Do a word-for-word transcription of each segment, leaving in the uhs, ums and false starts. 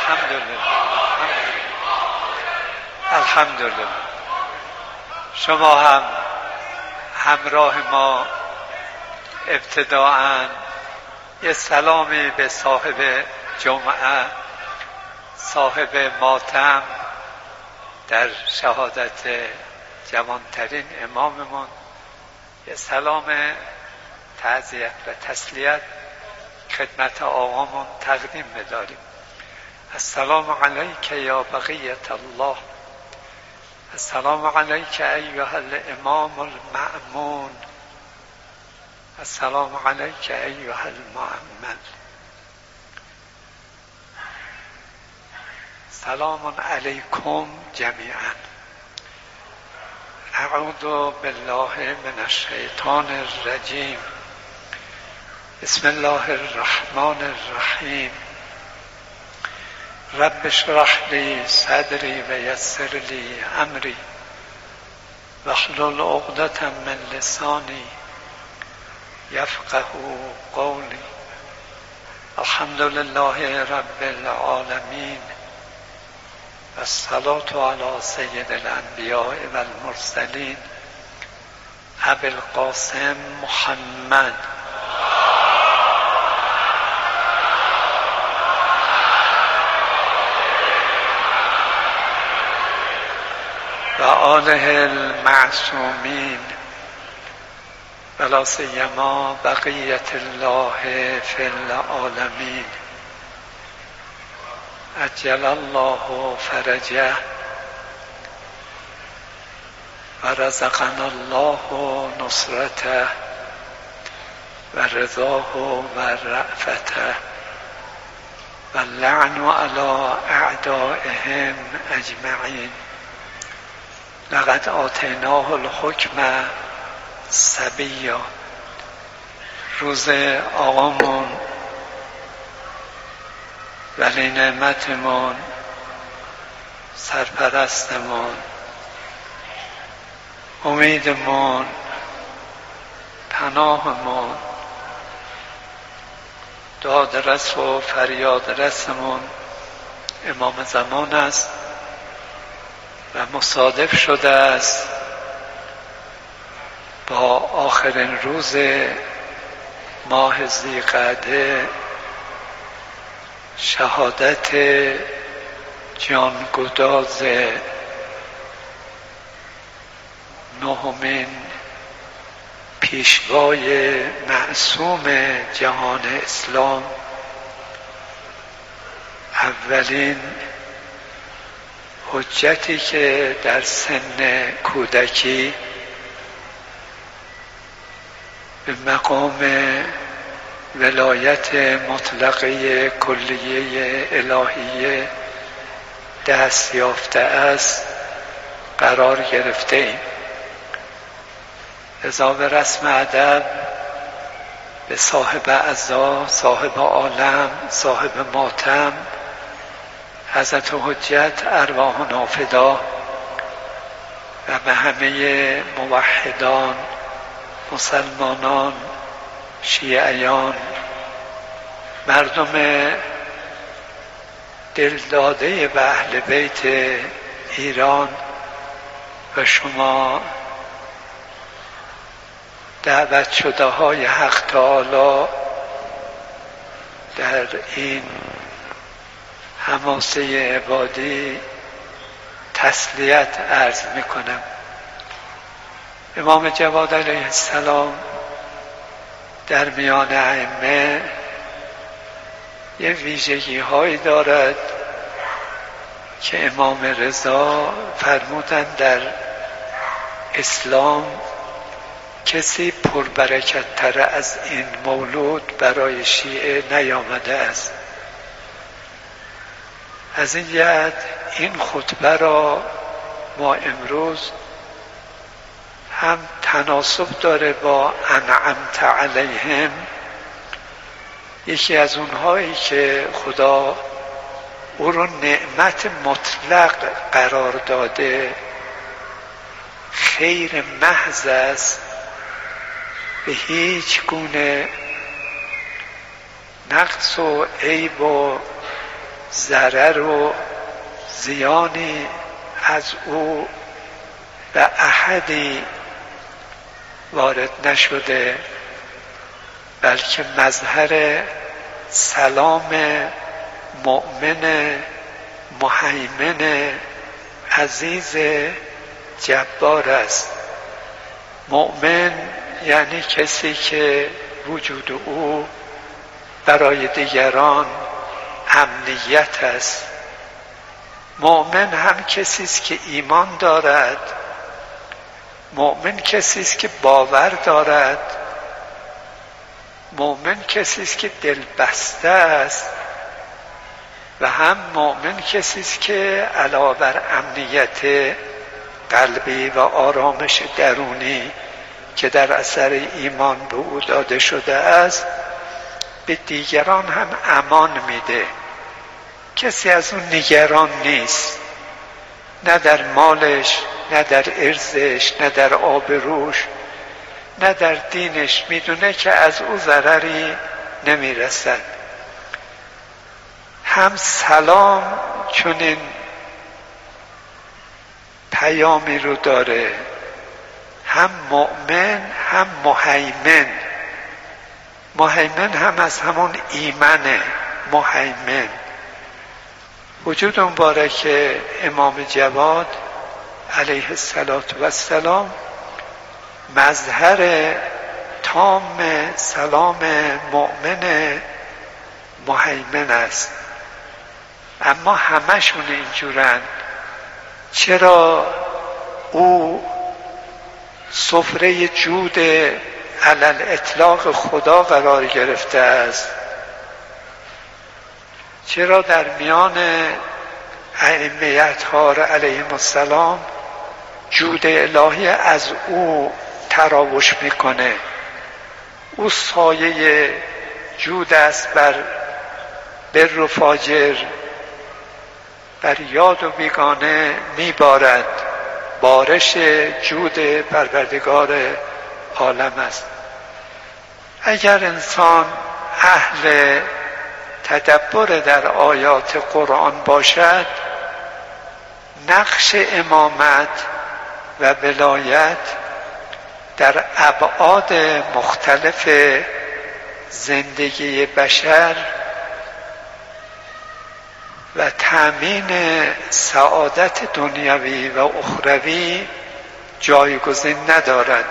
الحمدلله الحمدلله. شما هم همراه ما ابتداءً یه سلامی به صاحب جمعه، صاحب ماتم در شهادت جوانترین اماممون، یه سلام تعزیت و تسلیت خدمت آقامون تقدیم بداریم. السلام علیک یا بقیت الله، السلام علیک ایها الامام المأمون، السلام علیک ایها المؤمن. سلام علیکم جمیعا. اعوذ بالله من الشیطان الرجیم. بسم الله الرحمن الرحیم. رب اشرح لی صدری و یسر لی امری واحلل عقدة من لسانی یفقهوا قولی. الحمد لله رب العالمین و الصلاة علی سید الانبیاء و المرسلین ابی القاسم محمد و آله المعصومین و لا سیما بقیت الله فی العالمین. عجل الله فرجه و رزقنا الله نصرته و رضاه و رأفته و اللعن علی اعدائهم اجمعین. لقد آتیناه الحکم صبیا. روز آقامون، ولی نعمتمون، سرپرستمون، امیدمون، پناهمون، دادرس و فریادرسمون امام زمان است و مصادف شده است با آخرین روز ماه ذی‌قعده، شهادت جانگداز نهمین پیشوای معصوم جهان اسلام، اولین حجتی که در سن کودکی به مقام ولایت مطلقه کلیه الهیه دست یافته است قرار گرفته ایم. لذا به رسم ادب به صاحب عزا، صاحب عالم، صاحب ماتم حضرت حجت ارواحنا فدا و به همه موحدان، مسلمانان، شیعیان، مردم دلداده به اهل بیت ایران و شما دعوت شده های حق تعالی در این حماسه عبادی تسلیت عرض میکنم. امام جواد علیه السلام در میان ائمه یه ویژگی هایی دارد که امام رضا فرمودند در اسلام کسی پربرکت تر از این مولود برای شیعه نیامده است. از این جهت این خطبه را ما امروز هم تناسب داره با انعمت علیهم، یکی از اونهایی که خدا او رو نعمت مطلق قرار داده، خیر محض است، به هیچ گونه نقص و عیب و ضرر و زیانی از او به احدی وارد نشده، بلکه مظهر سلام مؤمن مهیمن عزیز جبار است. مؤمن یعنی کسی که وجود او برای دیگران امنیت است. مؤمن هم کسی است که ایمان دارد، مؤمن کسی است که باور دارد، مؤمن کسی است که دلبسته است و هم مؤمن کسی است که علاوه بر امنیت قلبی و آرامش درونی که در اثر ایمان به او داده شده است، به دیگران هم امان میده. کسی از اون نگران نیست، نه در مالش، نه در ارزش، نه در آبروش، نه در دینش. میدونه که از او ضرری نمیرسد. هم سلام چنین پیامی رو داره، هم مؤمن هم مهیمن. مهیمن هم از همون ایمنه. مهیمن وجود مبارک امام جواد علیه السلام مظهر تام سلام مؤمن مهیمن است. اما همشون اینجورن. چرا او سفره جود علل اطلاق خدا قرار گرفته است؟ چرا در میان ائمه اطهار علیهم السلام جود الهی از او تراوش میکنه؟ او سایه جود است بر بر و فاجر، بر یاد و بیگانه میبارد. بارش جود پروردگار عالم است. اگر انسان اهل تدبر در آیات قرآن باشد، نقش امامت و ولایت در ابعاد مختلف زندگی بشر و تأمین سعادت دنیوی و اخروی جایگزین ندارد.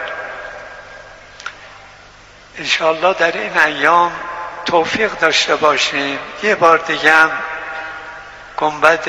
انشاءالله در این ایام توفیق داشته باشیم یه بار دیگه هم گنبد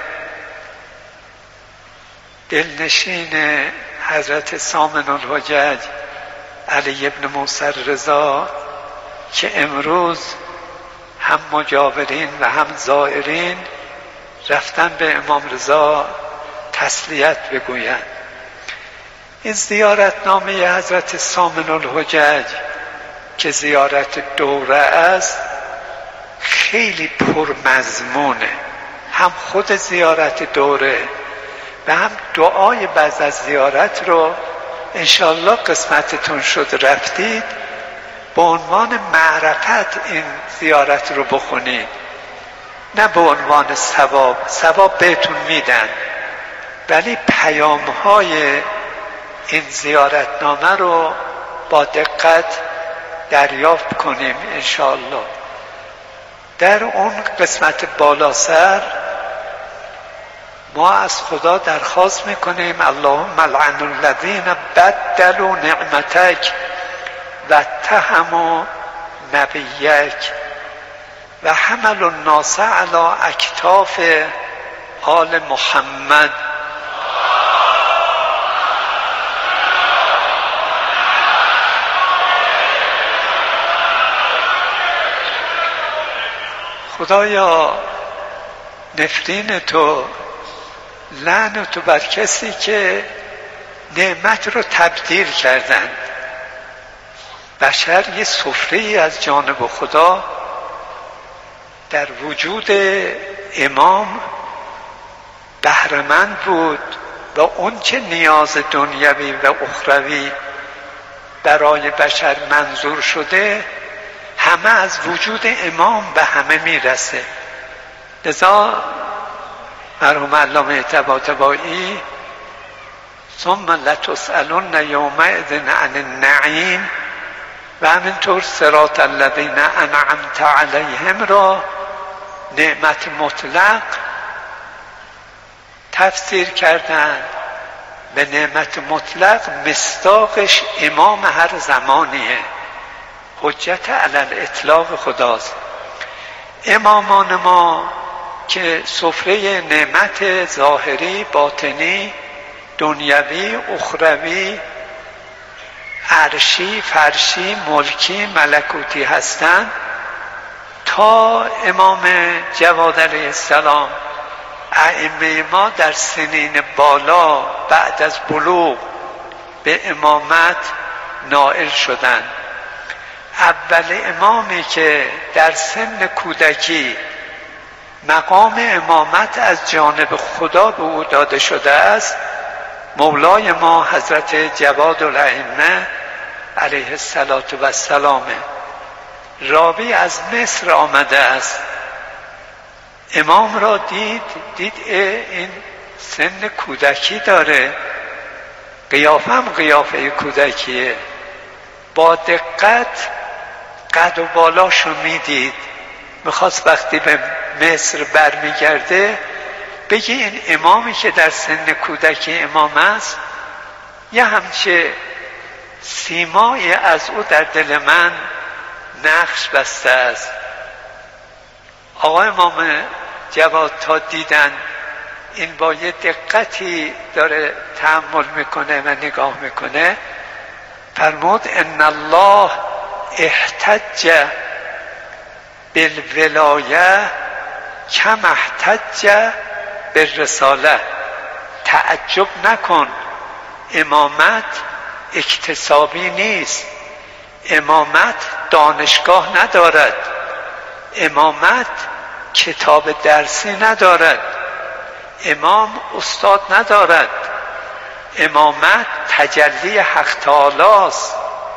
دلنشین حضرت سامن الحجج علی ابن موسی رضا که امروز هم مجاورین و هم زائرین رفتن به امام رضا تسلیت بگویند. این زیارتنامه حضرت سامن الحجج که زیارت دوره است خیلی پرمضمونه. هم خود زیارت دوره و هم دعای بعد از زیارت رو انشالله قسمتتون شد رفتید به عنوان معرفت این زیارت رو بخونید، نه به عنوان ثواب. ثواب بهتون میدن، ولی پیام‌های این زیارتنامه رو با دقت دریافت کنیم انشاءالله. در اون قسمت بالا سر ما از خدا درخواست میکنیم اللهم لعن الذین بدلوا نعمتک و اتهموا نبیک و حملوا الناس علی اکتاف آل محمد. خدایا نفرین تو، لعن تو بر کسی که نعمت رو تبدیل کردن. بشر یه سفره از جانب خدا در وجود امام بهره‌مند بود و اون چه نیاز دنیوی و اخروی برای بشر منظور شده همه از وجود امام به همه میرسه. لذا مرحوم علامه طباطبایی ثم لتسألن یومئذ عن النعیم و همینطور صراط الذین انعمت علیهم را نعمت مطلق تفسیر کردن. به نعمت مطلق مصداقش امام هر زمانیه، حجت علی الاطلاق خداست. امامان ما که سفره نعمت ظاهری، باطنی، دنیوی، اخروی، عرشی، فرشی، ملکی، ملکوتی هستند، تا امام جواد علیه السلام ائمه ما در سنین بالا بعد از بلوغ به امامت نائل شدند. اول امامی که در سن کودکی مقام امامت از جانب خدا به او داده شده است، مولای ما حضرت جواد الائمه علیه السلام. راوی از مصر آمده است، امام را دید دید این سن کودکی داره، قیافه هم قیافه کودکیه. با دقت قد و بالاشو میدید، میخواست وقتی به مصر برمیگرده بگه این امامی که در سن کودکی امام است، یه همچه سیمایی از او در دل من نقش بسته است. آقا امام جواد تا دیدن این با یه دقتی داره تأمل میکنه و نگاه میکنه، فرمود ان الله احتج بالولایه کما احتج بالرساله. تعجب نکن، امامت اکتسابی نیست، امامت دانشگاه ندارد، امامت کتاب درسی ندارد، امام استاد ندارد، امامت تجلی حق تعالی است،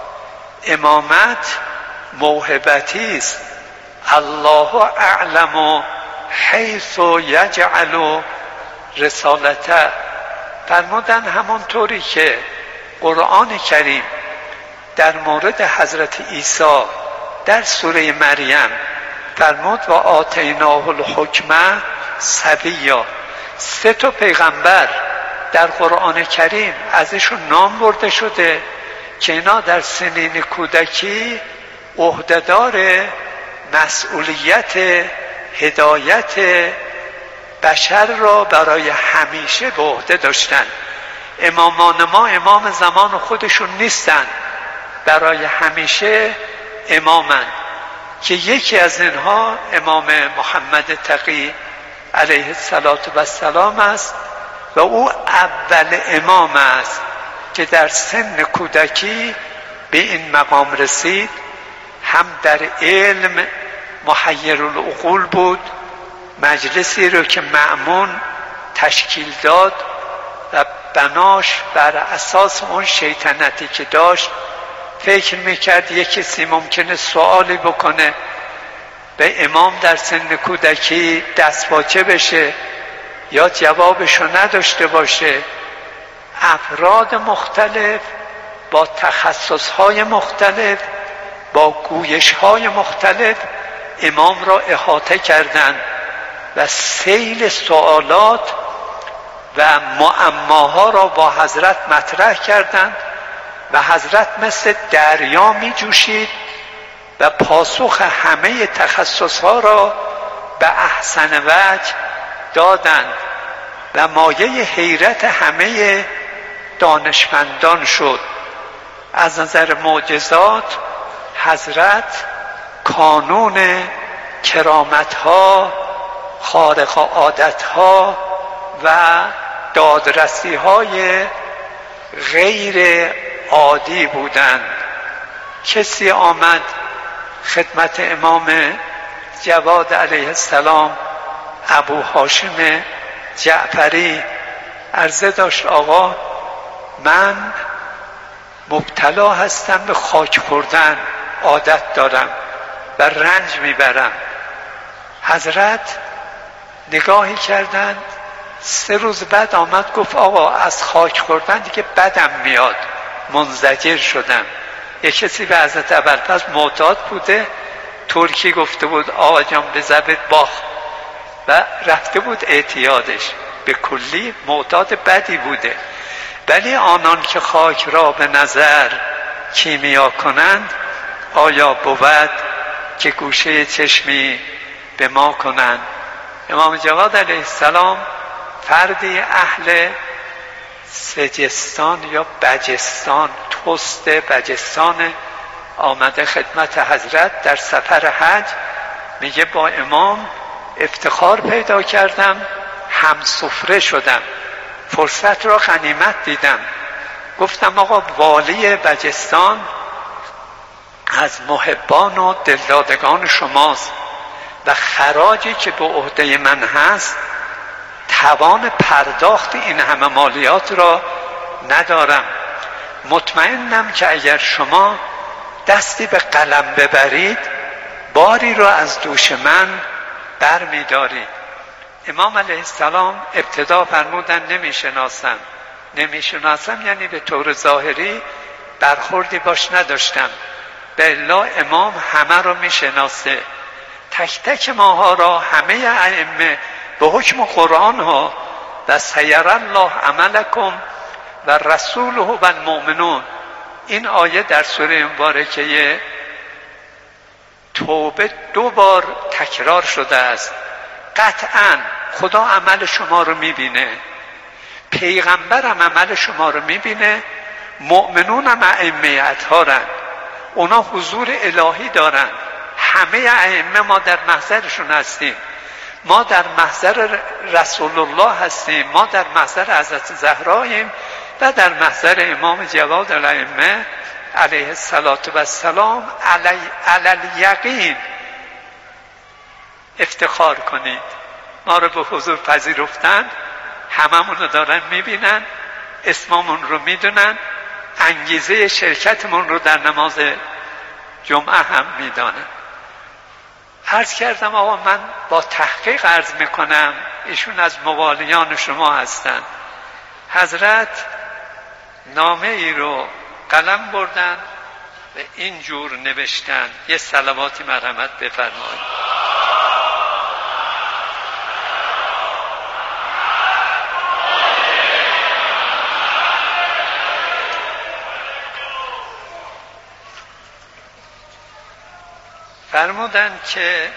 امامت موهبتی است. الله اعلم حیث یجعل رسالته. فرمودن همونطوری که قرآن کریم در مورد حضرت عیسی در سوره مریم فرمود و آتیناه الحکمه صبیا، سه تا پیغمبر در قرآن کریم ازشون نام برده شده که اینا در سنین کودکی عهدهدار مسئولیت هدایت بشر را برای همیشه به عهده داشتن. امامان ما امام زمان خودشون نیستن، برای همیشه امامن، که یکی از اینها امام محمد تقی علیه السلام است و او اول امام است که در سن کودکی به این مقام رسید. هم در علم محیر العقول بود، مجلسی رو که مأمون تشکیل داد و بناش بر اساس اون شیطنتی که داشت فکر میکرد یک کسی ممکنه سوالی بکنه به امام در سن کودکی دستپاچه بشه یا جوابشو نداشته باشه. افراد مختلف با تخصصهای مختلف با گویشهای مختلف امام را احاطه کردند و سیل سوالات و معماها را با حضرت مطرح کردند و حضرت مثل دریا می جوشید و پاسخ همه تخصصها را به احسن وجه دادند و مایه حیرت همه دانشمندان شد. از نظر معجزات حضرت کانون کرامتها، خارق عادتها و دادرسیهای غیر عادی بودند. کسی آمد خدمت امام جواد علیه السلام، ابو هاشم جعفری، عرضه داشت آقا من مبتلا هستم به خاک خوردن، عادت دارم و رنج میبرم. حضرت نگاهی کردند. سه روز بعد آمد گفت آقا از خاک خوردن دیگه بدم میاد، منزجر شدم. یک کسی به حضرت ابوالفضل معتاد بوده، ترکی گفته بود آقا جان بزبت باخ و رفته بود اعتیادش، به کلی معتاد بدی بوده. ولی آنان که خاک را به نظر کیمیا کنند، آیا بود که گوشه چشمی به ما کنند. امام جواد علیه السلام فردی اهل سجستان یا بجستان، توست بجستان، آمده خدمت حضرت در سفر حج. میگه با امام افتخار پیدا کردم، هم سفره شدم، فرصت را غنیمت دیدم. گفتم آقا والی بجستان از محبان و دلدادگان شماست و خراجی که به عهده من هست توان پرداخت این همه مالیات را ندارم. مطمئنم که اگر شما دستی به قلم ببرید باری را از دوش من بر می دارید. امام علیه السلام ابتدا فرمودن نمیشناسم. نمیشناسم یعنی به طور ظاهری برخوردی باش نداشتم، به الا امام همه رو میشناسه، تک تک ماها را، همه ائمه به حکم قرآن ها. و سیر الله عملکم و رسوله و المؤمنون، این آیه در سوره مبارکه توبه دو بار تکرار شده است. قطعا خدا عمل شما رو میبینه، پیغمبرم عمل شما رو میبینه، مؤمنون هم ائمه اطهارن، اونا حضور الهی دارن. همه ائمه ما در محضرشون هستیم، ما در محضر رسول الله هستیم، ما در محضر حضرت زهراییم و در محضر امام جواد الائمه علیه السلام. علی الیقین افتخار کنید. ما رو به حضور پذیرفتن، هممون رو دارن میبینن، اسممون رو میدونن، انگیزه شرکتمون رو در نماز جمعه هم میدانن. عرض کردم آقا من با تحقیق عرض میکنم، ایشون از موالیان شما هستن. حضرت نامه ای رو قلم بردن و اینجور نوشتن. یه صلواتی مرحمت بفرمایید. فرمودن که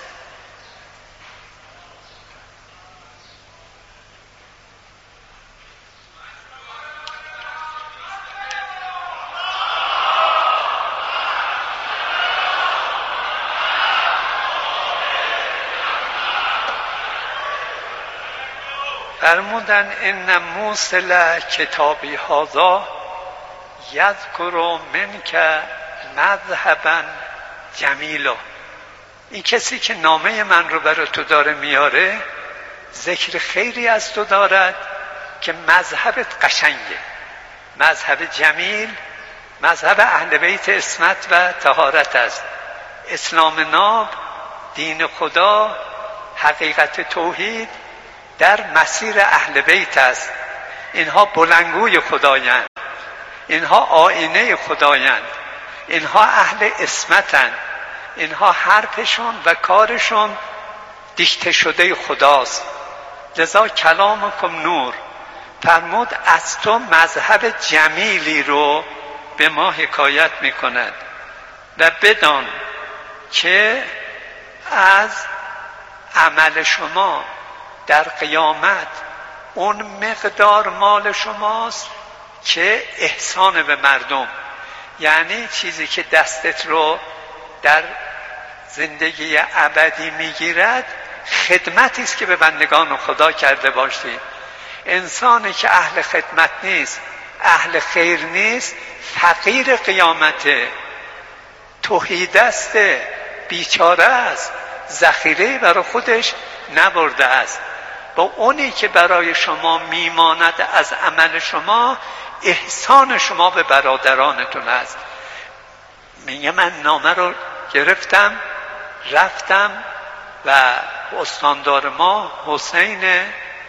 فرمودن ان موصل کتابی هذا یذکر منک مذهبا جمیلا. این کسی که نامه من رو برای تو داره میاره ذکر خیری از تو دارد که مذهبت قشنگه، مذهب جمیل، مذهب اهل بیت عصمت و طهارت است. اسلام ناب، دین خدا، حقیقت توحید در مسیر اهل بیت است. اینها بلندگوی خدایند، اینها آینه خدایند، اینها اهل عصمتند، اینها حرفشون و کارشون دیکته شده خداست. لذا کلامکم نور. فرمود از تو مذهب جمیلی رو به ما حکایت میکند و بدان که از عمل شما در قیامت اون مقدار مال شماست که احسان به مردم، یعنی چیزی که دستت رو در زندگی ابدی میگیرد، خدمتی است که به بندگان خدا کرده باشی. انسانی که اهل خدمت نیست، اهل خیر نیست، فقیر قیامته، توحید است، بیچاره است، ذخیره برای خودش نبرده است. با اونی که برای شما میماند از عمل شما، احسان شما به برادرانتون است. میگه من نامه رو گرفتم، رفتم و استاندار ما حسین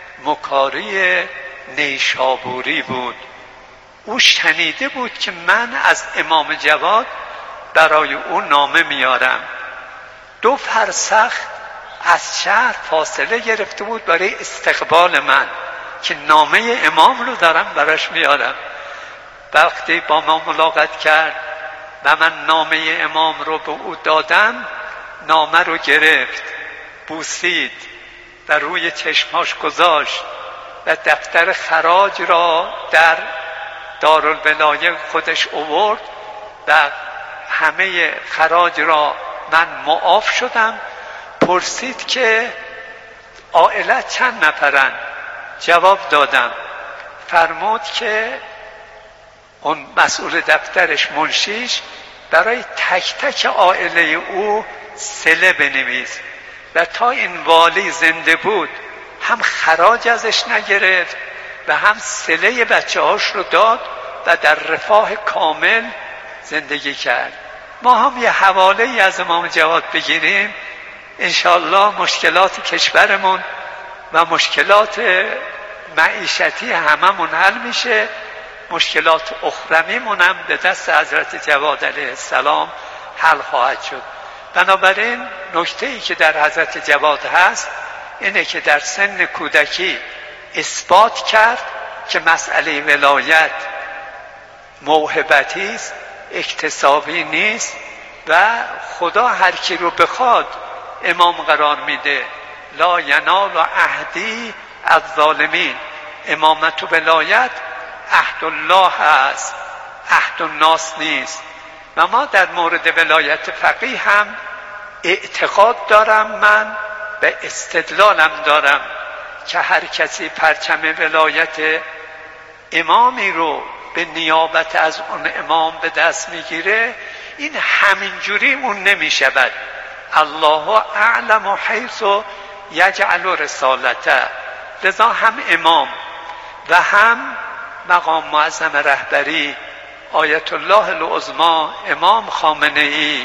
مکاری نیشابوری بود. او شنیده بود که من از امام جواد برای او نامه میارم. دو فرسخ از شهر فاصله گرفته بود برای استقبال من که نامه امام رو دارم براش میارم. وقتی با ما ملاقات کرد و من نامه امام رو به او دادم، نامه رو گرفت، بوسید و روی چشماش گذاشت و دفتر خراج را در دارالولایه خودش آورد و همه خراج را من معاف شدم. پرسید که عائله چند نفرن؟ جواب دادم. فرمود که اون مسئول دفترش، منشیش، برای تک تک عائله او صله بنویس. و تا این والی زنده بود هم خراج ازش نگرفت و هم صله بچه هاش رو داد و در رفاه کامل زندگی کرد. ما هم یه حواله ای از امام جواد بگیریم، انشاءالله مشکلات کشورمون و مشکلات معیشتی هممون حل میشه، مشکلات اخرویمون هم به دست حضرت جواد علیه السلام حل خواهد شد. بنابراین نکته ای که در حضرت جواد هست اینه که در سن کودکی اثبات کرد که مسئله ولایت موهبتی است، اکتسابی نیست و خدا هر کی رو بخواد امام قرار میده. لا ینال عهدی الظالمین. امامت و ولایت عهد الله هست، عهد الناس نیست. و ما در مورد ولایت فقیه هم اعتقاد دارم من به استدلالم دارم که هر کسی پرچم ولایت امامی رو به نیابت از اون امام به دست میگیره، این همینجوری اون نمیشود. الله اعلم حیث یجعل رسالته. لذا هم امام و هم مقام معظم رهبری آیت الله العظمی امام خامنه ای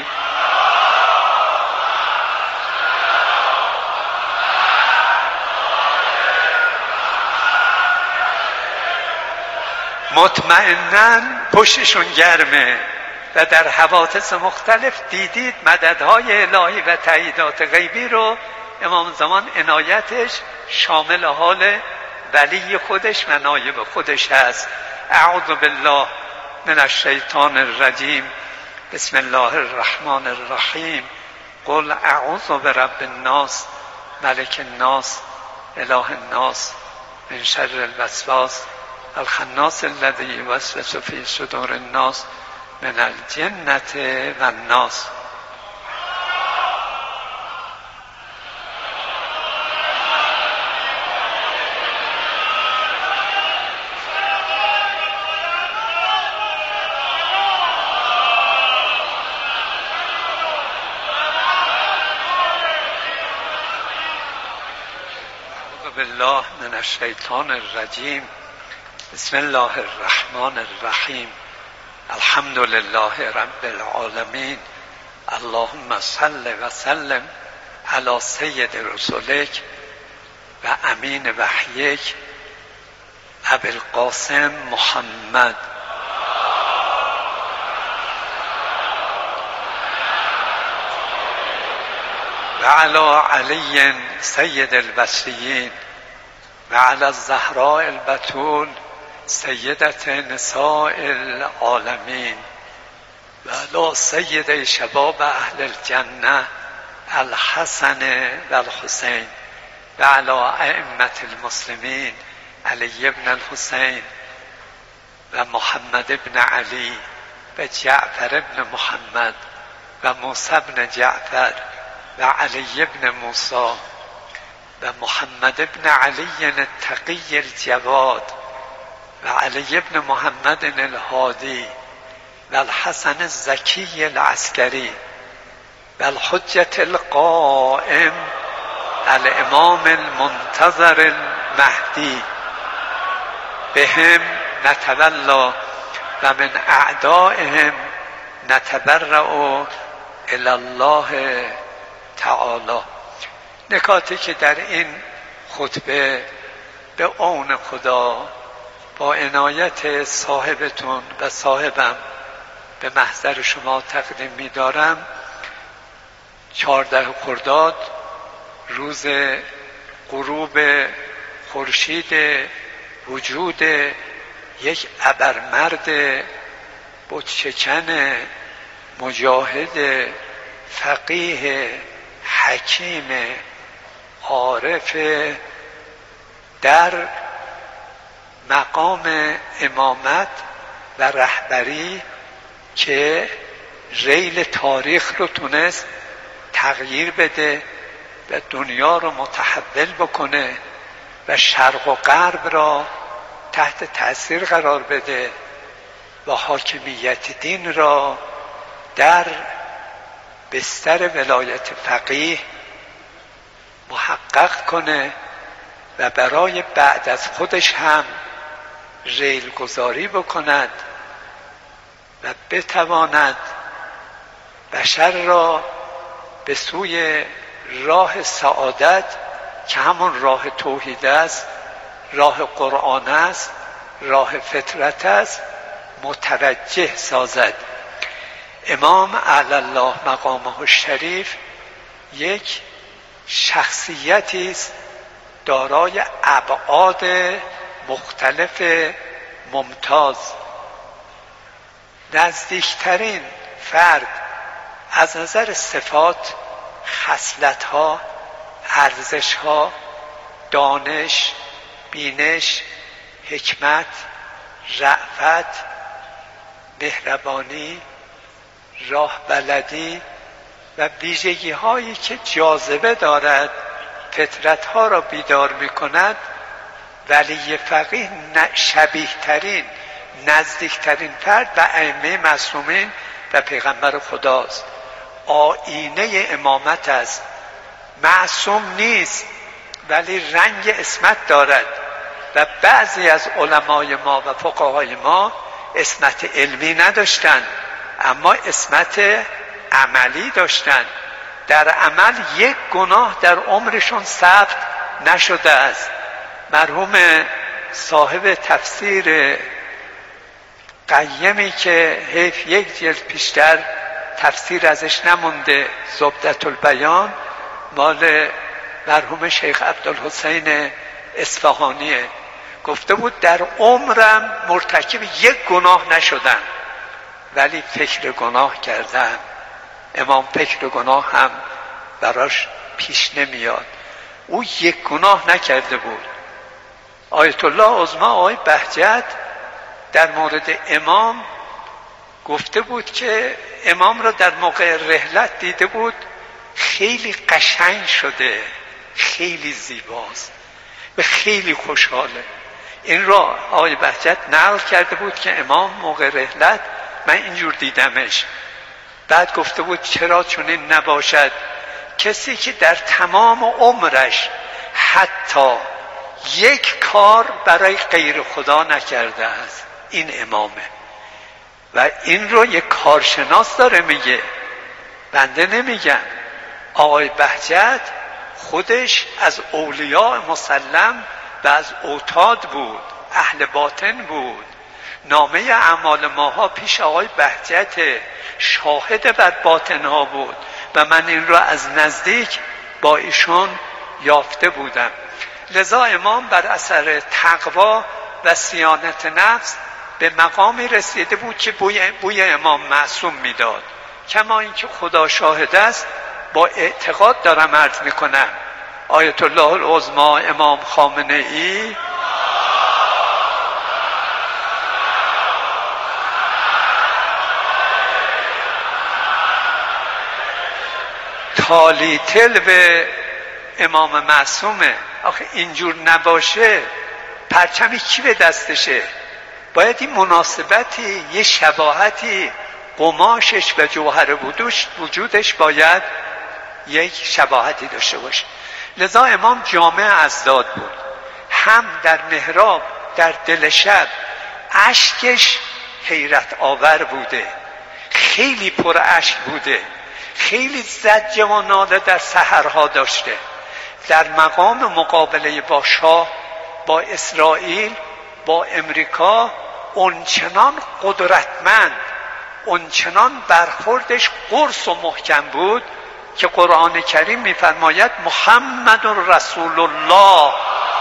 مطمئناً پشتشون گرمه و در حوادث مختلف دیدید مددهای الهی و تاییدات غیبی رو امام زمان عنایتش شامل حال ولی خودش و نایب خودش هست. اعوذ بالله من الشیطان الرجیم. بسم الله الرحمن الرحیم. قل اعوذ برب الناس ملک الناس اله الناس من شر الوسواس الخناس الذی یوسوس فی صدور الناس من الجنة و الناس. بالله من الشیطان الرجیم. بسم الله الرحمن الرحیم. الحمد لله رب العالمین. اللهم صل و سلم علی سید رسولک و امین وحیک ابی القاسم محمد و علی علی سید البصریین و علی الزهراء البتول سیدت نساء العالمین و علی سید شباب اهل الجنه الحسن و الحسین و علی ائمة المسلمین علی ابن الحسین و محمد ابن علی و جعفر ابن محمد و موسی ابن جعفر و علی ابن موسی و محمد ابن علی التقی الجواد و علی ابن محمد الهادی و الحسن الزکی العسکری و الحجة القائم الامام المنتظر المهدی بهم نتولا و من اعدائهم نتبرأ الی الله تعالی. نکاتی که در این خطبه به عون خدا با عنایت صاحبتون و صاحبم به محضر شما تقدیم می‌دارم، چهارده خرداد روز غروب خورشید وجود یک ابرمرد بتشکن مجاهد فقیه حکیم عارف در مقام امامت و رهبری که ریل تاریخ رو تونست تغییر بده و دنیا رو متحول بکنه و شرق و غرب را تحت تأثیر قرار بده و حاکمیت دین را در بستر ولایت فقیه محقق کنه و برای بعد از خودش هم ریل گذاری بکند و بتواند بشر را به سوی راه سعادت که همون راه توحید است، راه قرآن است، راه فطرت است متوجه سازد. امام اعلی الله مقامه الشریف یک شخصیتی است دارای ابعاد مختلف ممتاز. نزدیکترین فرد از نظر صفات، خصلت‌ها، ارزش‌ها، دانش، بینش، حکمت، رأفت، مهربانی، راه بلدی و ویژگی هایی که جاذبه دارد، فطرت ها را بیدار می کند، ولی فقیه شبیه ترین نزدیک ترین فرد و ائمه معصومین و پیغمبر خداست. آیینه امامت است. معصوم نیست ولی رنگ عصمت دارد و بعضی از علمای ما و فقهای ما عصمت علمی نداشتند اما عصمت عملی داشتند. در عمل یک گناه در عمرشون ثبت نشده است. مرحوم صاحب تفسیر قیمی که حیف یک جلد پیشتر تفسیر ازش نمونده، زبدة البیان، مال مرحوم شیخ عبدالحسین اصفهانیه، گفته بود در عمرم مرتکب یک گناه نشدم ولی فکر گناه کردم. امام فکر گناه هم براش پیش نمیاد. او یک گناه نکرده بود. آیت الله عظما آقای بهجت در مورد امام گفته بود که امام را در موقع رحلت دیده بود خیلی قشنگ شده، خیلی زیباست و خیلی خوشحاله. این را آقای بهجت نقل کرده بود که امام موقع رحلت من اینجور دیدمش. بعد گفته بود چرا چنین نباشد؟ کسی که در تمام عمرش حتی یک کار برای غیر خدا نکرده است، این امامه. و این رو یک کارشناس داره میگه، بنده نمیگم. آقای بهجت خودش از اولیاء مسلم و از اوتاد بود، اهل باطن بود. نامه اعمال ماها پیش آقای بهجت شاهد بر باطن ها بود و من این را از نزدیک با ایشون یافته بودم. لذا امام بر اثر تقوا و صیانت نفس به مقامی رسیده بود که بوی, بوی امام معصوم میداد. کما اینکه خدا شاهد است، با اعتقاد دارم عرض میکنم آیت الله العظما امام خامنه ای تالی تل به امام معصومه. آخه اینجور نباشه پرچمی کی به دستشه؟ باید این مناسبتی، یه شباهتی، قماشش و جوهر وجودش باید یک شباهتی داشته باشه. لذا امام جامع ازداد بود، هم در محراب در دل شب اشکش حیرت آور بوده، خیلی پر اشک بوده، خیلی زجه و ناله در سحرها داشته. در مقام مقابله با شاه، با اسرائیل، با امریکا اونچنان قدرتمند، اونچنان برخوردش قرص و محکم بود که قرآن کریم می‌فرماید محمد رسول الله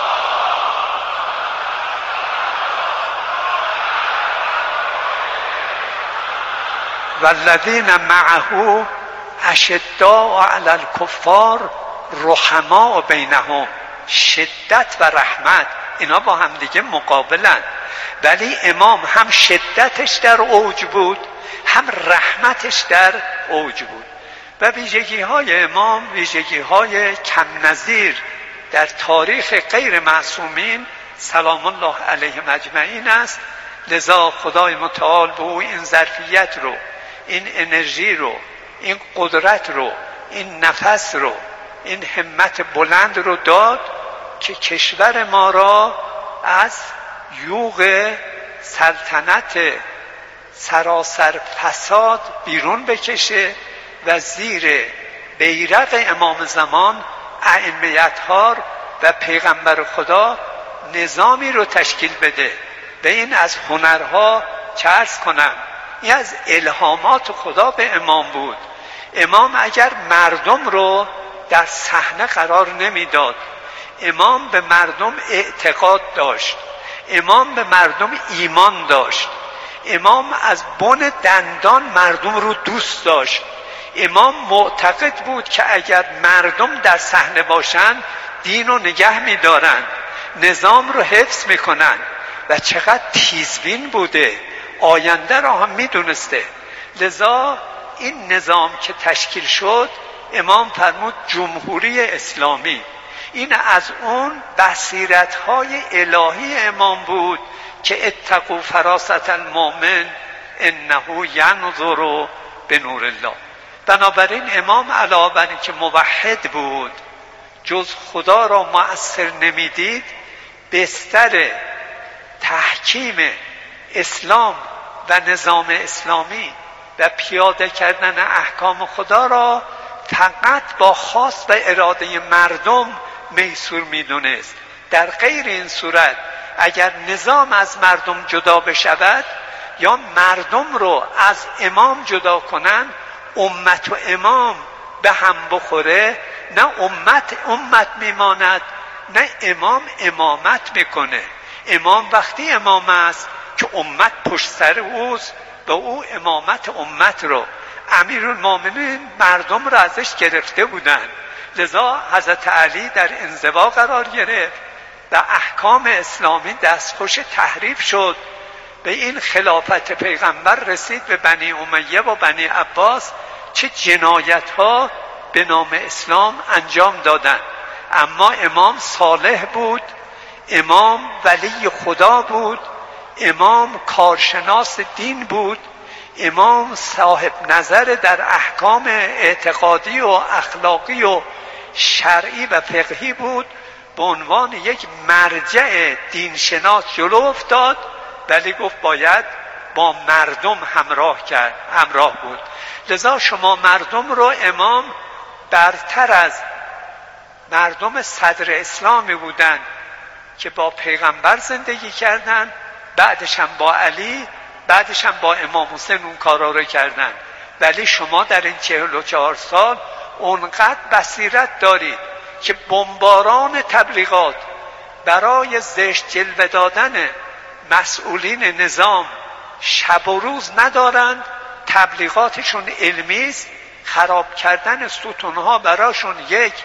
والذین معه اشداء علی الکفار رحماء بینهم. شدت و رحمت اینا با هم دیگه مقابلن، ولی امام هم شدتش در اوج بود، هم رحمتش در اوج بود. و ویژگی های امام ویژگی های کم نظیر در تاریخ غیر معصومین سلام الله علیهم اجمعین است. لذا خدای متعال به او این ظرفیت رو، این انرژی رو، این قدرت رو، این نفس رو، این همت بلند رو داد که کشور ما را از یوغ سلطنت سراسر فساد بیرون بکشه و زیر بیرق امام زمان، ائمه اطهار و پیغمبر خدا نظامی رو تشکیل بده. به این از هنرها چه عرض کنم، این از الهامات خدا به امام بود. امام اگر مردم رو در صحنه قرار نمیداد، امام به مردم اعتقاد داشت، امام به مردم ایمان داشت، امام از بن دندان مردم رو دوست داشت. امام معتقد بود که اگر مردم در صحنه باشند دین رو نگه می‌دارند، نظام رو حفظ می‌کنند. و چقدر تیزبین بوده، آینده را هم می‌دونسته. لذا این نظام که تشکیل شد، امام فرمود جمهوری اسلامی. این از اون بصیرت‌های الهی امام بود که اتقوا فراست المؤمن انه ینظر به نور الله. بنابراین امام علاوه بر اینکه موحد بود، جز خدا را مؤثر نمیدید، بستر تحکیم اسلام و نظام اسلامی و پیاده کردن احکام خدا را فقط با خواست و اراده مردم میسور میدونست. در غیر این صورت اگر نظام از مردم جدا بشود یا مردم رو از امام جدا کنن، امت و امام به هم بخوره، نه امت امت میماند، نه امام امامت میکنه. امام وقتی امام است که امت پشت سر اوست، به او امامت امت رو. امیرالمومنین مردم رو ازش گرفته بودن، لذا حضرت علی در انزوا قرار گرفت و احکام اسلامی دستخوش تحریف شد. به این خلافت پیغمبر رسید به بنی امیه و بنی عباس چه جنایت ها به نام اسلام انجام دادند. اما امام صالح بود، امام ولی خدا بود، امام کارشناس دین بود، امام صاحب نظر در احکام اعتقادی و اخلاقی و شرعی و فقهی بود. به عنوان یک مرجع دینشناس جلو افتاد، ولی گفت باید با مردم همراه کرد، همراه بود. لذا شما مردم رو امام برتر از مردم صدر اسلامی بودند که با پیغمبر زندگی کردند، بعدش هم با علی، بعدش هم با امام حسین اون کارا رو کردند. ولی شما در این چهل و چهار سال اونقدر بصیرت دارید که بمباران تبلیغات برای زشت جلوه دادن مسئولین نظام شب و روز ندارند. تبلیغاتشون علمی است، خراب کردن ستونها براشون یک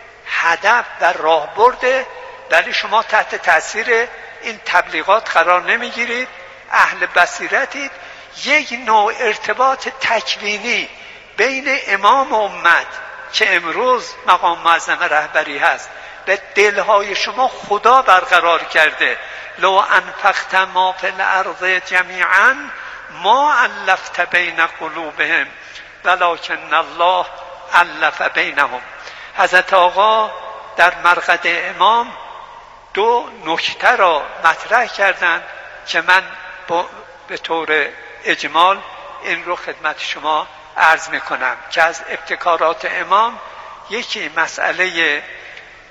هدف و راه برده، ولی شما تحت تاثیر این تبلیغات قرار نمیگیرید، اهل بصیرتید. یک نوع ارتباط تکوینی بین امام و امت که امروز مقام معظم رهبری هست به دلهای شما خدا برقرار کرده. لو انفقت ما فی الارض جمیعا ما الفت بین قلوبهم ولکن الله الف بینهم. حضرت آقا در مرقد امام دو نکته را مطرح کردند که من به طور اجمال این رو خدمت شما عرض میکنم که از ابتکارات امام یکی مسئله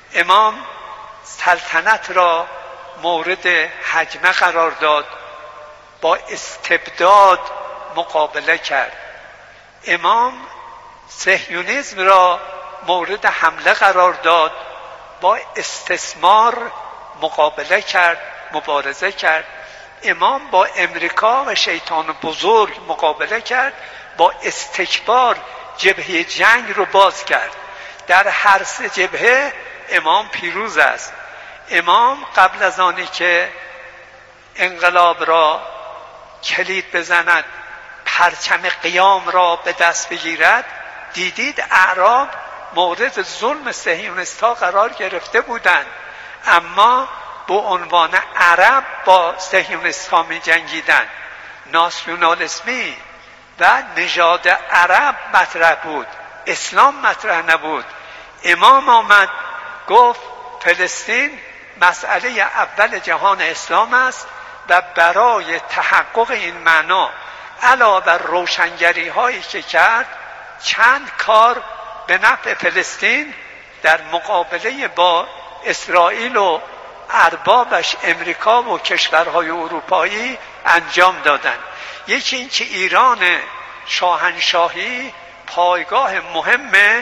امام سلطنت را مورد هجمه قرار داد، با استبداد مقابله کرد. امام صهیونیسم را مورد حمله قرار داد، با استثمار مقابله کرد، مبارزه کرد. امام با امریکا و شیطان بزرگ مقابله کرد، با استکبار جبهه جنگ رو باز کرد. در هر سه جبهه امام پیروز است. امام قبل از آنی که انقلاب را کلید بزند، پرچم قیام را به دست بگیرد، دیدید اعراب مورد ظلم صهیونیست‌ها قرار گرفته بودند، اما به عنوان عرب با صهیونیست‌ها می جنگیدند. ناسیونالیسمی و نژاد عرب مطرح بود، اسلام مطرح نبود. امام آمد گفت فلسطین مسئله اول جهان اسلام است و برای تحقق این معنا علاوه بر روشنگری هایی که کرد، چند کار به نفع فلسطین در مقابله با اسرائیل و اربابش امریکا و کشورهای اروپایی انجام دادند. یکی این که ایران شاهنشاهی پایگاه مهم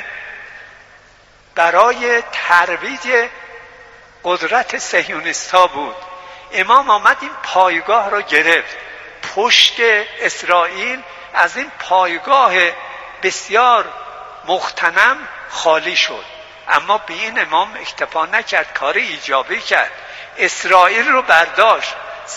برای ترویج قدرت صهیونیست‌ها بود. امام آمد این پایگاه را گرفت. پشت اسرائیل از این پایگاه بسیار مغتنم خالی شد، اما به این امام اکتفا نکرد، کار ایجابی کرد. اسرائیل رو برداشت،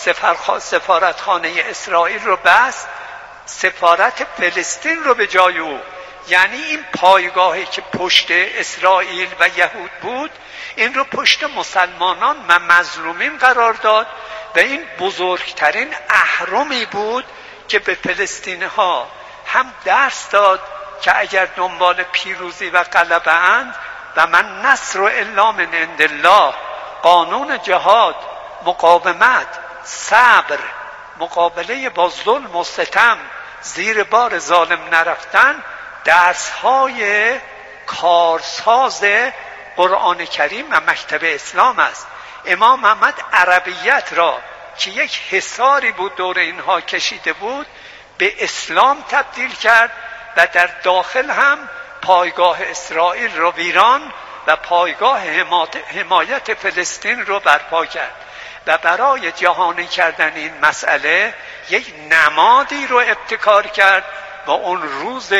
سفارتخانه اسرائیل رو بست، سفارت فلسطین رو به جای او، یعنی این پایگاهی که پشت اسرائیل و یهود بود، این رو پشت مسلمانان و مظلومین قرار داد و این بزرگترین اهرمی بود که به فلسطینی ها هم درس داد که اگر دنبال پیروزی و غلبه اند و من نصر الا من عند الله، قانون جهاد، مقاومت، صبر، مقابله با ظلم و ستم، زیر بار ظالم نرفتن، درس‌های کارساز قرآن کریم و مکتب اسلام است. امام محمد عربیت را که یک حصاری بود دور اینها کشیده بود، به اسلام تبدیل کرد و در داخل هم پایگاه اسرائیل رو ویران و پایگاه حمایت فلسطین رو برپا کرد و برای جهانی کردن این مسئله یک نمادی رو ابتکار کرد و اون روز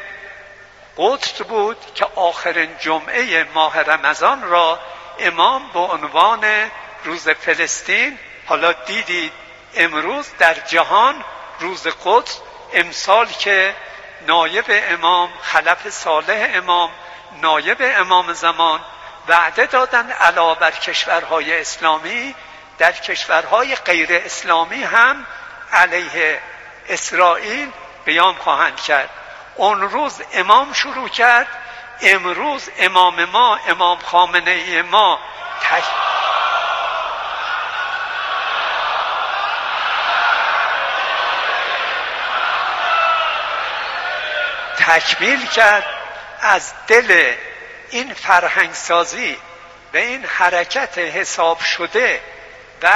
قدس بود که آخرین جمعه ماه رمضان را امام به عنوان روز فلسطین، حالا دیدید امروز در جهان روز قدس، امسال که نایب امام، خلف صالح امام، نایب امام زمان وعده دادن علاوه بر کشورهای اسلامی، در کشورهای غیر اسلامی هم علیه اسرائیل قیام خواهند کرد. اون روز امام شروع کرد، امروز امام ما، امام خامنه ای ما تک... تکمیل کرد. از دل این فرهنگسازی و این حرکت حساب شده و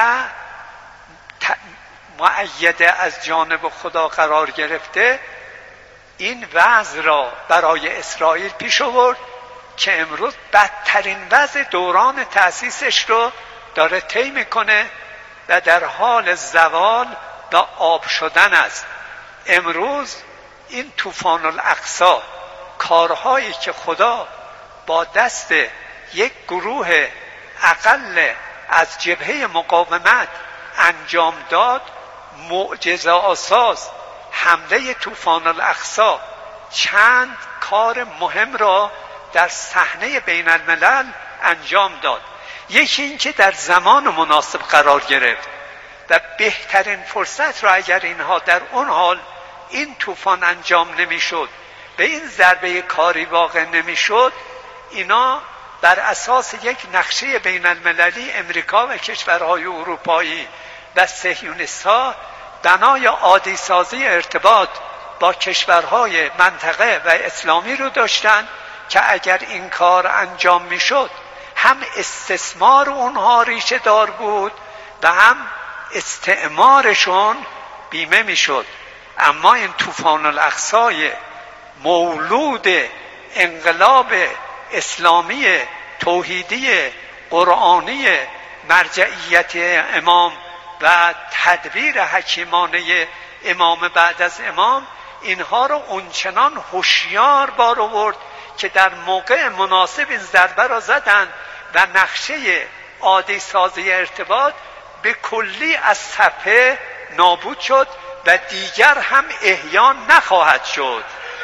مؤیده از جانب خدا قرار گرفته، این وضع را برای اسرائیل پیش آورد که امروز بدترین وضع دوران تأسیسش رو داره طی میکنه و در حال زوال و آب شدن است. امروز این طوفان الاقصی، کارهایی که خدا با دست یک گروه اقل از جبهه مقاومت انجام داد، معجزه آساس، حمله طوفان الاقصی چند کار مهم را در صحنه بین الملل انجام داد. یکی این که در زمان مناسب قرار گرفت و بهترین فرصت را اگر اینها در اون حال این طوفان انجام نمیشد، به این ضربه کاری واقع نمیشد، اینا بر اساس یک نقشه بین المللی امریکا و کشورهای اروپایی و صهیونیست‌ها بنای عادی سازی ارتباط با کشورهای منطقه و اسلامی رو داشتن که اگر این کار انجام میشد هم استثمار اونها ریشه دار بود و هم استعمارشون بیمه میشد. اما این طوفان الاقصای مولود انقلاب اسلامی توحیدی قرآنی مرجعیت امام و تدبیر حکیمانه امام بعد از امام، اینها رو اونچنان هوشیار بار آورد که در موقع مناسب این ضربه را زدند و نقشه عادی سازی ارتباط به کلی از صفحه نابود شد و دیگر هم احیا نخواهد شد.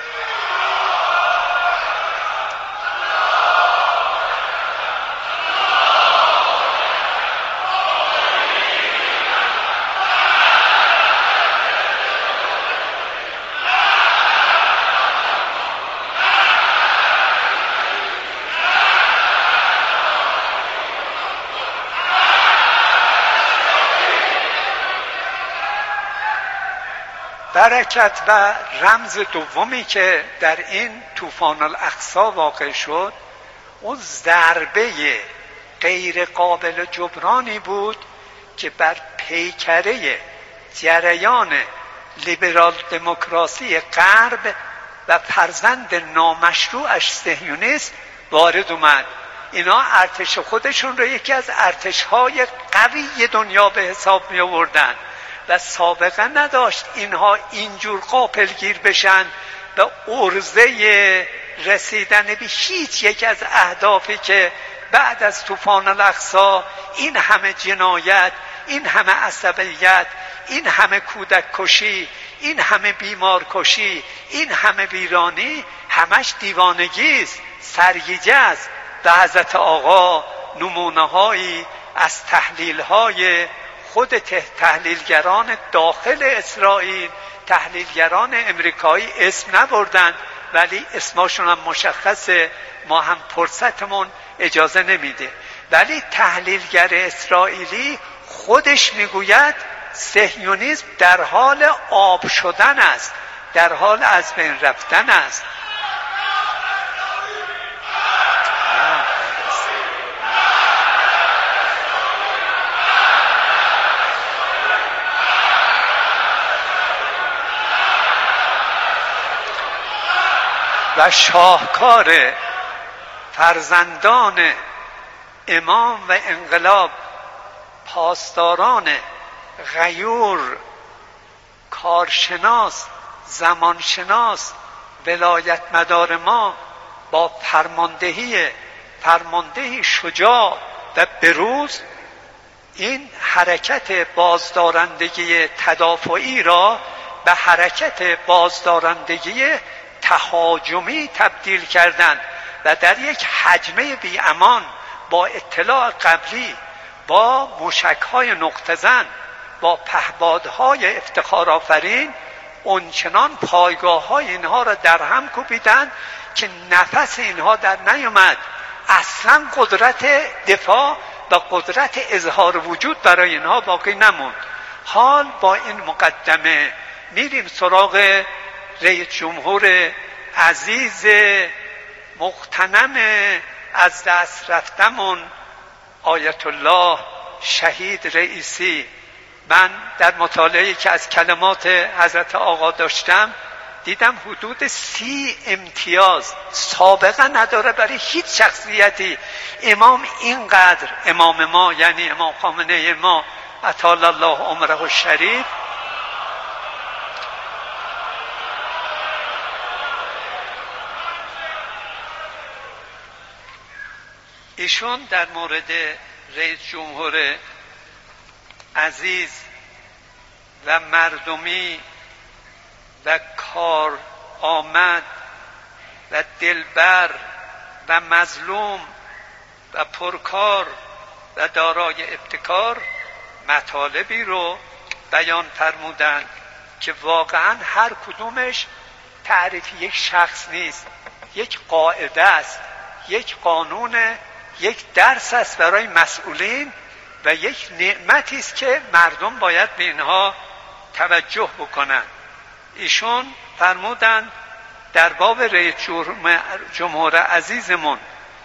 برکت و رمز دومی که در این طوفان الاقصی واقع شد، اون ضربه غیر قابل جبرانی بود که بر پیکره جریان لیبرال دموکراسی غرب و فرزند نامشروعش صهیونیست وارد اومد. اینا ارتش خودشون رو یکی از ارتش‌های قوی دنیا به حساب می آوردن و سابقه نداشت اینها اینجور غافلگیر بشن به عرضه رسیدن به هیچ یک از اهدافی که بعد از طوفان الاقصی این همه جنایت، این همه عصبیت، این همه کودک کشی، این همه بیمار کشی، این همه ویرانی، همش دیوانگی است، سرگیجه است. و حضرت آقا نمونه هایی از تحلیل های خود تحلیلگران داخل اسرائیل، تحلیلگران امریکایی اسم نبردن، ولی اسمشون هم مشخصه، ما هم فرصتمون اجازه نمیده. ولی تحلیلگر اسرائیلی خودش میگوید صهیونیسم در حال آب شدن است، در حال از بین رفتن است. و شاهکار فرزندان امام و انقلاب، پاسداران غیور، کارشناس، زمانشناس، ولایت مدار ما با فرماندهی فرماندهی شجاع و بروز این حرکت بازدارندگی تدافعی را به حرکت بازدارندگی تهاجمی تبدیل کردند و در یک حجمه بی امان با اطلاع قبلی، با موشک‌های نقطه زن، با پهپادهای افتخار آفرین اونچنان پایگاه‌های اینها را در هم کوبیدند که نفس اینها در نیامد. اصلا قدرت دفاع و قدرت اظهار وجود برای اینها باقی نموند. حال با این مقدمه میریم سراغ رئیس جمهور عزیز مغتنم از دست رفتمون آیت الله شهید رئیسی. من در مطالعه‌ای که از کلمات حضرت آقا داشتم دیدم حدود سی امتیاز سابقه نداره برای هیچ شخصیتی. امام اینقدر، امام ما یعنی امام خامنه ما اطال الله عمره الشریف، ایشون در مورد رئیس جمهور عزیز و مردمی و کار آمد و دلبر و مظلوم و پرکار و دارای ابتکار مطالبی رو بیان فرمودند که واقعا هر کدومش تعریف یک شخص نیست، یک قاعده است، یک قانون، یک درس است برای مسئولین و یک نعمتی است که مردم باید به اینها توجه بکنند. ایشون فرمودند در باب رئیس جمهور عزیزمون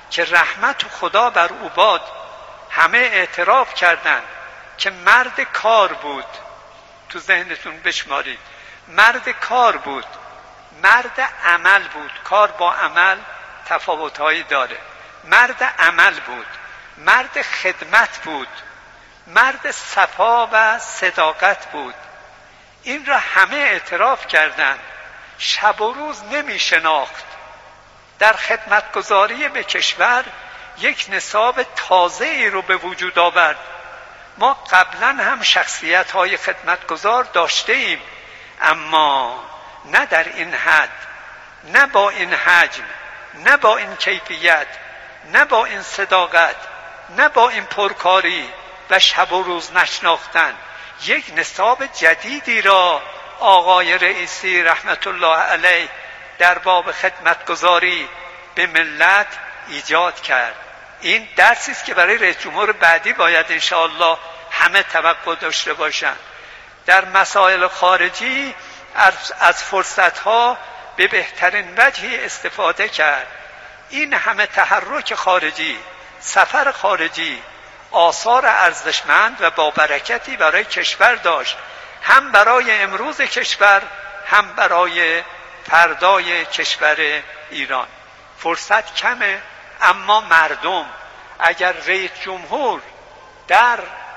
که رحمت خدا بر او باد، همه اعتراف کردند که مرد کار بود. تو ذهنتون بشمارید، مرد کار بود، مرد عمل بود. کار با عمل تفاوت‌هایی داره. مرد عمل بود، مرد خدمت بود، مرد صفا و صداقت بود. این را همه اعتراف کردند. شب و روز نمی شناخت. در خدمتگزاری به کشور یک نصاب تازه‌ای رو به وجود آورد. ما قبلا هم شخصیت‌های خدمتگزار داشته ایم، اما نه در این حد، نه با این حجم، نه با این کیفیت، نه با این صداقت، نه با این پرکاری و شب و روز نشناختن. یک نصاب جدیدی را آقای رئیسی رحمت الله علیه در باب خدمتگزاری به ملت ایجاد کرد. این درسی است که برای رئیس جمهور بعدی باید انشاءالله همه توقع داشته باشند. در مسائل خارجی از فرصتها به بهترین وجهی استفاده کرد. این همه تحرک خارجی، سفر خارجی آثار ارزشمند و با برکتی برای کشور داشت، هم برای امروز کشور، هم برای فردای کشور ایران. فرصت کمه، اما مردم اگر رئیس جمهور در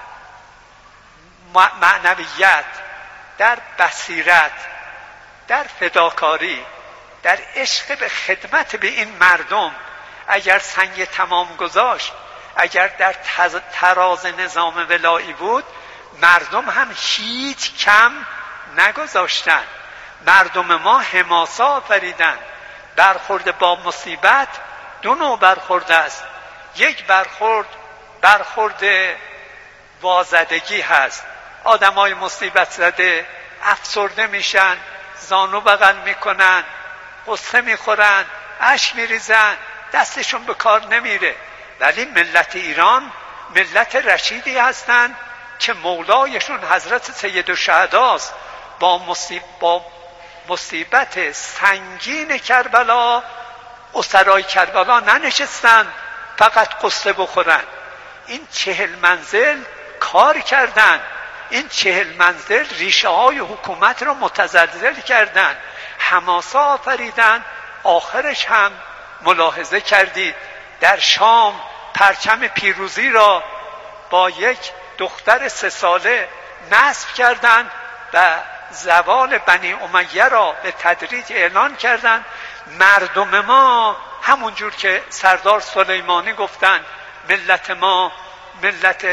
معنویت، در بصیرت، در فداکاری، در عشق به خدمت به این مردم اگر سنگ تمام گذاشت، اگر در تراز نظام ولایی بود، مردم هم هیچ کم نگذاشتن. مردم ما حماسه آفریدن. برخورد با مصیبت دو نوع برخورد است. یک برخورد برخورد وازدگی هست. آدمای مصیبت زده افسرده میشن، زانو بغل میکنن، قصه میخورن، اشک میریزن، دستشون به کار نمیره. ولی ملت ایران ملت رشیدی هستند که مولایشون حضرت سیدالشهداست. با مصیب با مصیبت سنگین کربلا، اسرای کربلا ننشستن فقط قصه بخورن. این چهل منزل کار کردن. این چهل منزل ریشه های حکومت را متزلزل کردن، حماسه آفریدن. آخرش هم ملاحظه کردید در شام پرچم پیروزی را با یک دختر سه ساله نصب کردند و زوال بنی امیه را به تدریج اعلان کردند. مردم ما همونجور که سردار سلیمانی گفتند، ملت ما ملت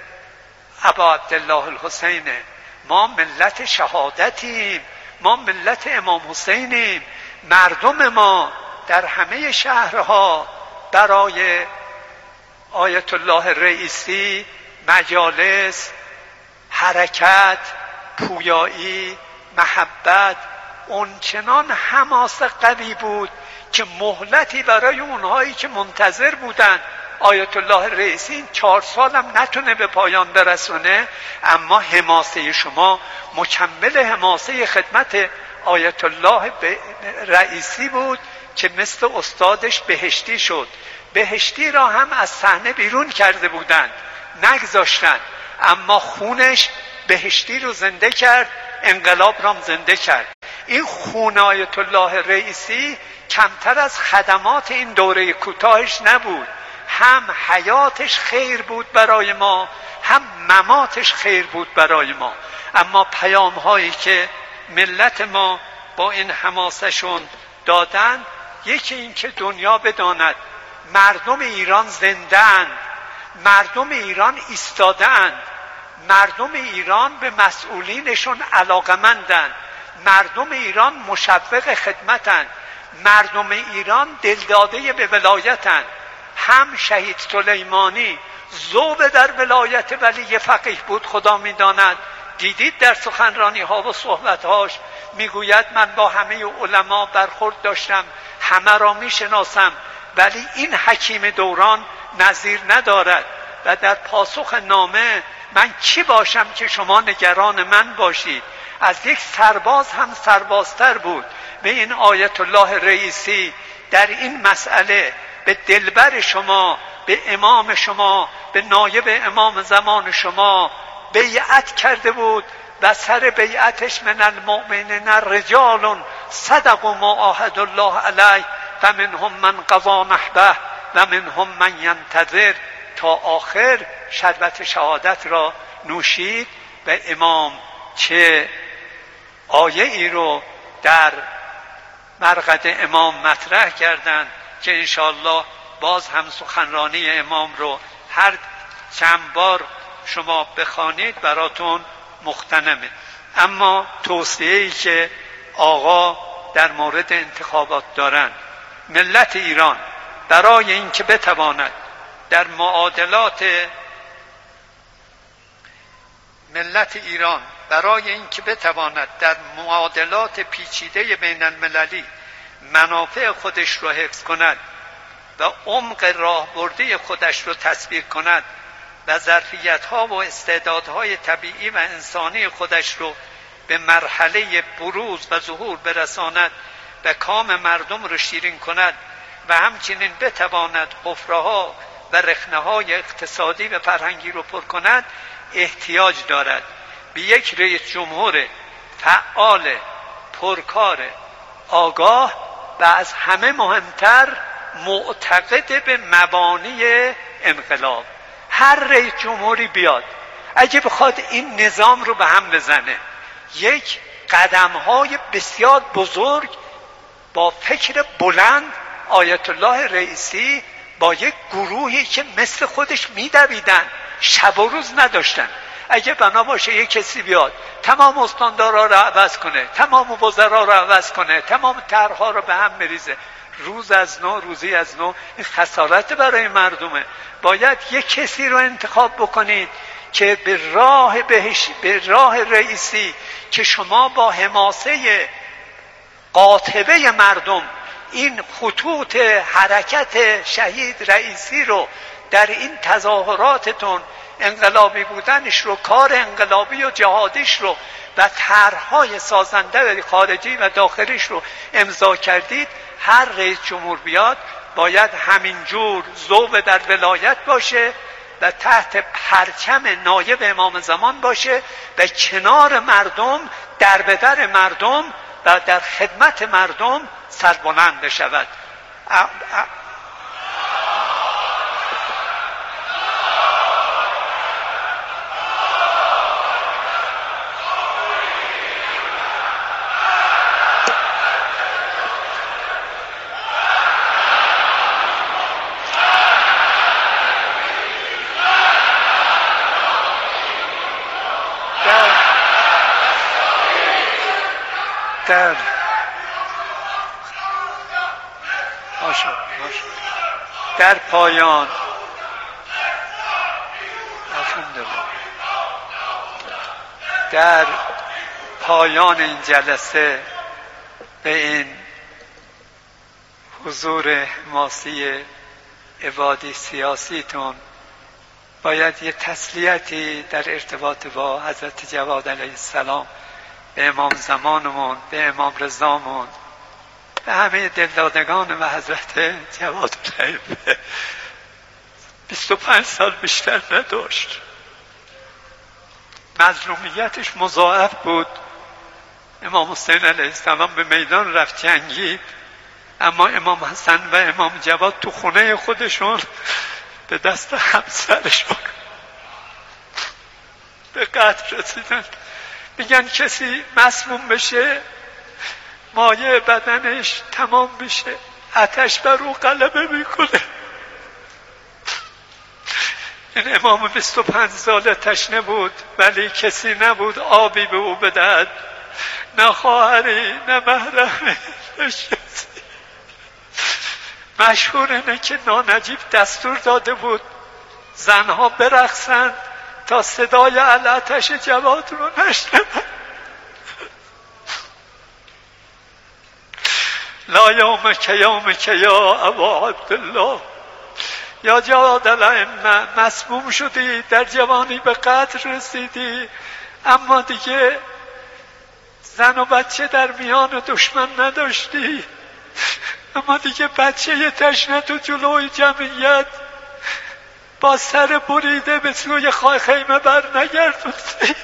ابا عبدالله الحسینه، ما ملت شهادتیم، ما ملت امام حسینیم. مردم ما در همه شهرها برای آیت الله رئیسی مجالس، حرکت، پویایی، محبت اونچنان حماسه قوی بود که مهلتی برای اونهایی که منتظر بودن آیت الله رئیسی این چهار سالم نتونه به پایان برسونه، اما حماسه شما مکمل حماسه خدمت آیت الله رئیسی بود که مثل استادش بهشتی شد. بهشتی را هم از صحنه بیرون کرده بودند، نگذاشتن، اما خونش بهشتی رو زنده کرد، انقلاب را زنده کرد. این خون آیت الله رئیسی کمتر از خدمات این دوره کوتاهش نبود. هم حیاتش خیر بود برای ما، هم مماتش خیر بود برای ما. اما پیام هایی که ملت ما با این حماسشون دادن، یکی این که دنیا بداند مردم ایران زنده‌اند، مردم ایران ایستاده‌اند، مردم ایران به مسئولینشون علاقمندند، مردم ایران مشوق خدمتند، مردم ایران دلداده به ولایتند. هم شهید سلیمانی ذوب در ولایت ولی فقیه بود، خدا میداند. دیدید در سخنرانی ها و صحبت هاش میگوید من با همه علما برخورد داشتم، همه را میشناسم، ولی این حکیم دوران نظیر ندارد. و در پاسخ نامه من کی باشم که شما نگران من باشید، از یک سرباز هم سربازتر بود. به این آیت الله رئیسی در این مسئله به دلبر شما، به امام شما، به نایب امام زمان شما بیعت کرده بود و سر بیعتش من المؤمنین رجال صدقوا ما عاهدوا الله علیه و منهم من قضی نحبه و منهم من ینتظر تا آخر شربت شهادت را نوشید. و امام چه آیه ای رو در مرقد امام مطرح کردند که انشاءالله باز هم سخنرانی امام رو هر چند بار شما بخوانید براتون مغتنمه. اما توصیه‌ای که آقا در مورد انتخابات دارند، ملت ایران برای اینکه بتواند در معادلات ملت ایران برای اینکه بتواند در معادلات پیچیده بین المللی منافع خودش رو حفظ کند و عمق راهبردی خودش رو تصویر کند و ظرفیت‌ها و استعدادهای طبیعی و انسانی خودش رو به مرحله بروز و ظهور برساند و کام مردم رو شیرین کند و همچنین بتواند حفره‌ها و رخنه‌های اقتصادی و فرهنگی رو پر کند، احتیاج دارد به یک رئیس جمهور فعال، پرکار، آگاه و از همه مهمتر معتقد به مبانی انقلاب. هر رئیس جمهوری بیاد اگه بخواد این نظام رو به هم بزنه، یک قدم‌های بسیار بزرگ با فکر بلند، آیت الله رئیسی با یک گروهی که مثل خودش می‌دویدن، شب و روز نداشتن، اگه بنا باشه یک کسی بیاد تمام استاندارها رو عوض کنه، تمام وزرا رو عوض کنه، تمام طرح‌ها رو به هم بریزه، روز از نو روزی از نو، این خسارت برای مردمه. باید یک کسی رو انتخاب بکنید که به راه بهش به راه رئیسی که شما با حماسه قاطبه مردم این خطوط حرکت شهید رئیسی رو در این تظاهراتتون انقلابی بودنش رو، کار انقلابی و جهادیش رو و طرح‌های سازنده خارجی و داخلیش رو امضا کردید، هر رئیس جمهور بیاد باید همینجور ذوق در ولایت باشه و تحت پرچم نایب امام زمان باشه و کنار مردم، در به در مردم و در خدمت مردم سربلند بشود. در در پایان در پایان این جلسه به این حضور حماسی عبادی سیاسیتون باید یه تسلیتی در ارتباط با حضرت جواد علیه السلام، به امام زمانمون، به امام رضامون، به همه دلدادگان و حضرت جواد علیه بیست و پنج سال بیشتر نداشت، مظلومیتش مضاعف بود. امام حسین علیه السلام به میدان رفت جنگید، اما امام حسن و امام جواد تو خونه خودشون به دست همسرشون به قتل رسیدن. میگن کسی مسموم بشه مایه بدنش تمام بشه، آتش بر او غلبه میکنه. این امام بیست و پنج ساله تشنه بود ولی کسی نبود آبی به او بدهد، نه خواهری نه محرمی نه کسی. مشهور اینه که نانجیب دستور داده بود زنها برقصند تا صدای آتش جواد رو نشنوند. لا یومک یومک یا ابا عبدالله، یا جواد الائمه، مسموم شدی، در جوانی به قتل رسیدی، اما دیگه زن و بچه در میان دشمن نداشتی، اما دیگه بچه تشنه تو جلوی جمعیت با سر بریده به سوی خیمه بر نگردوندی.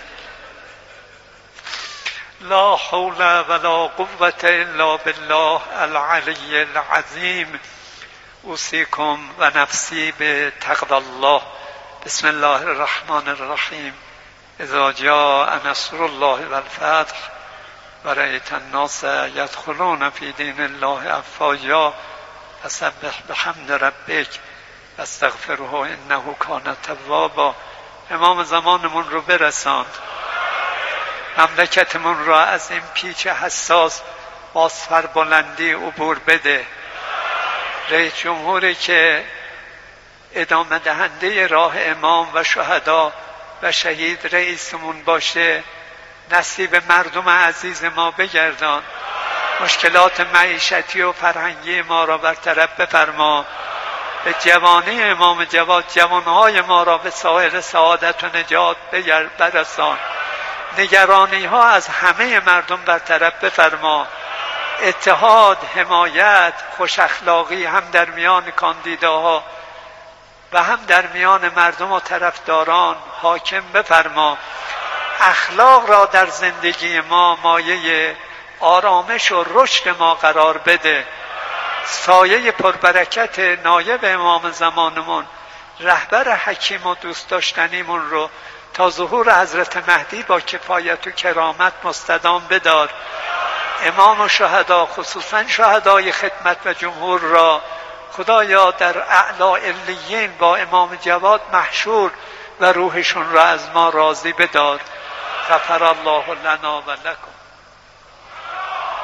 لا حول ولا قوة الا بالله العلی العظیم. اوصیکم و نفسی به تقوی الله. بسم الله الرحمن الرحیم. اذا جاء نصر الله والفتح و رأیت الناس یدخلون فی دین الله افواجا فسبح بحمد ربک واستغفره انه کان توابا. امام زمانمون رو برساند، مملکتمون را از این پیچ حساس با سربلندی عبور بده. رئیس جمهوری که ادامه دهنده راه امام و شهدا و شهید رئیسمون باشه، نصیب مردم عزیز ما بگردان، مشکلات معیشتی و فرهنگی ما را برطرف بفرما، به جوانی امام جواد جوانهای ما را به ساحل سعادت و نجات برسان، نگرانی ها از همه مردم برطرف بفرما، اتحاد، حمایت، خوش اخلاقی هم در میان کاندیداها و هم در میان مردم و طرفداران حاکم بفرما. اخلاق را در زندگی ما مایه آرامش و رشد ما قرار بده. سایه پربرکت نایب امام زمانمون، رهبر حکیم و دوست داشتنیمون رو تا ظهور حضرت مهدی با کفایت و کرامت مستدام بدار. امام و شهدا، خصوصا شهدای خدمت و جمهور را خدایا در اعلی علیین با امام جواد محشور و روحشون را از ما راضی بدار. غفر الله لنا و لکم.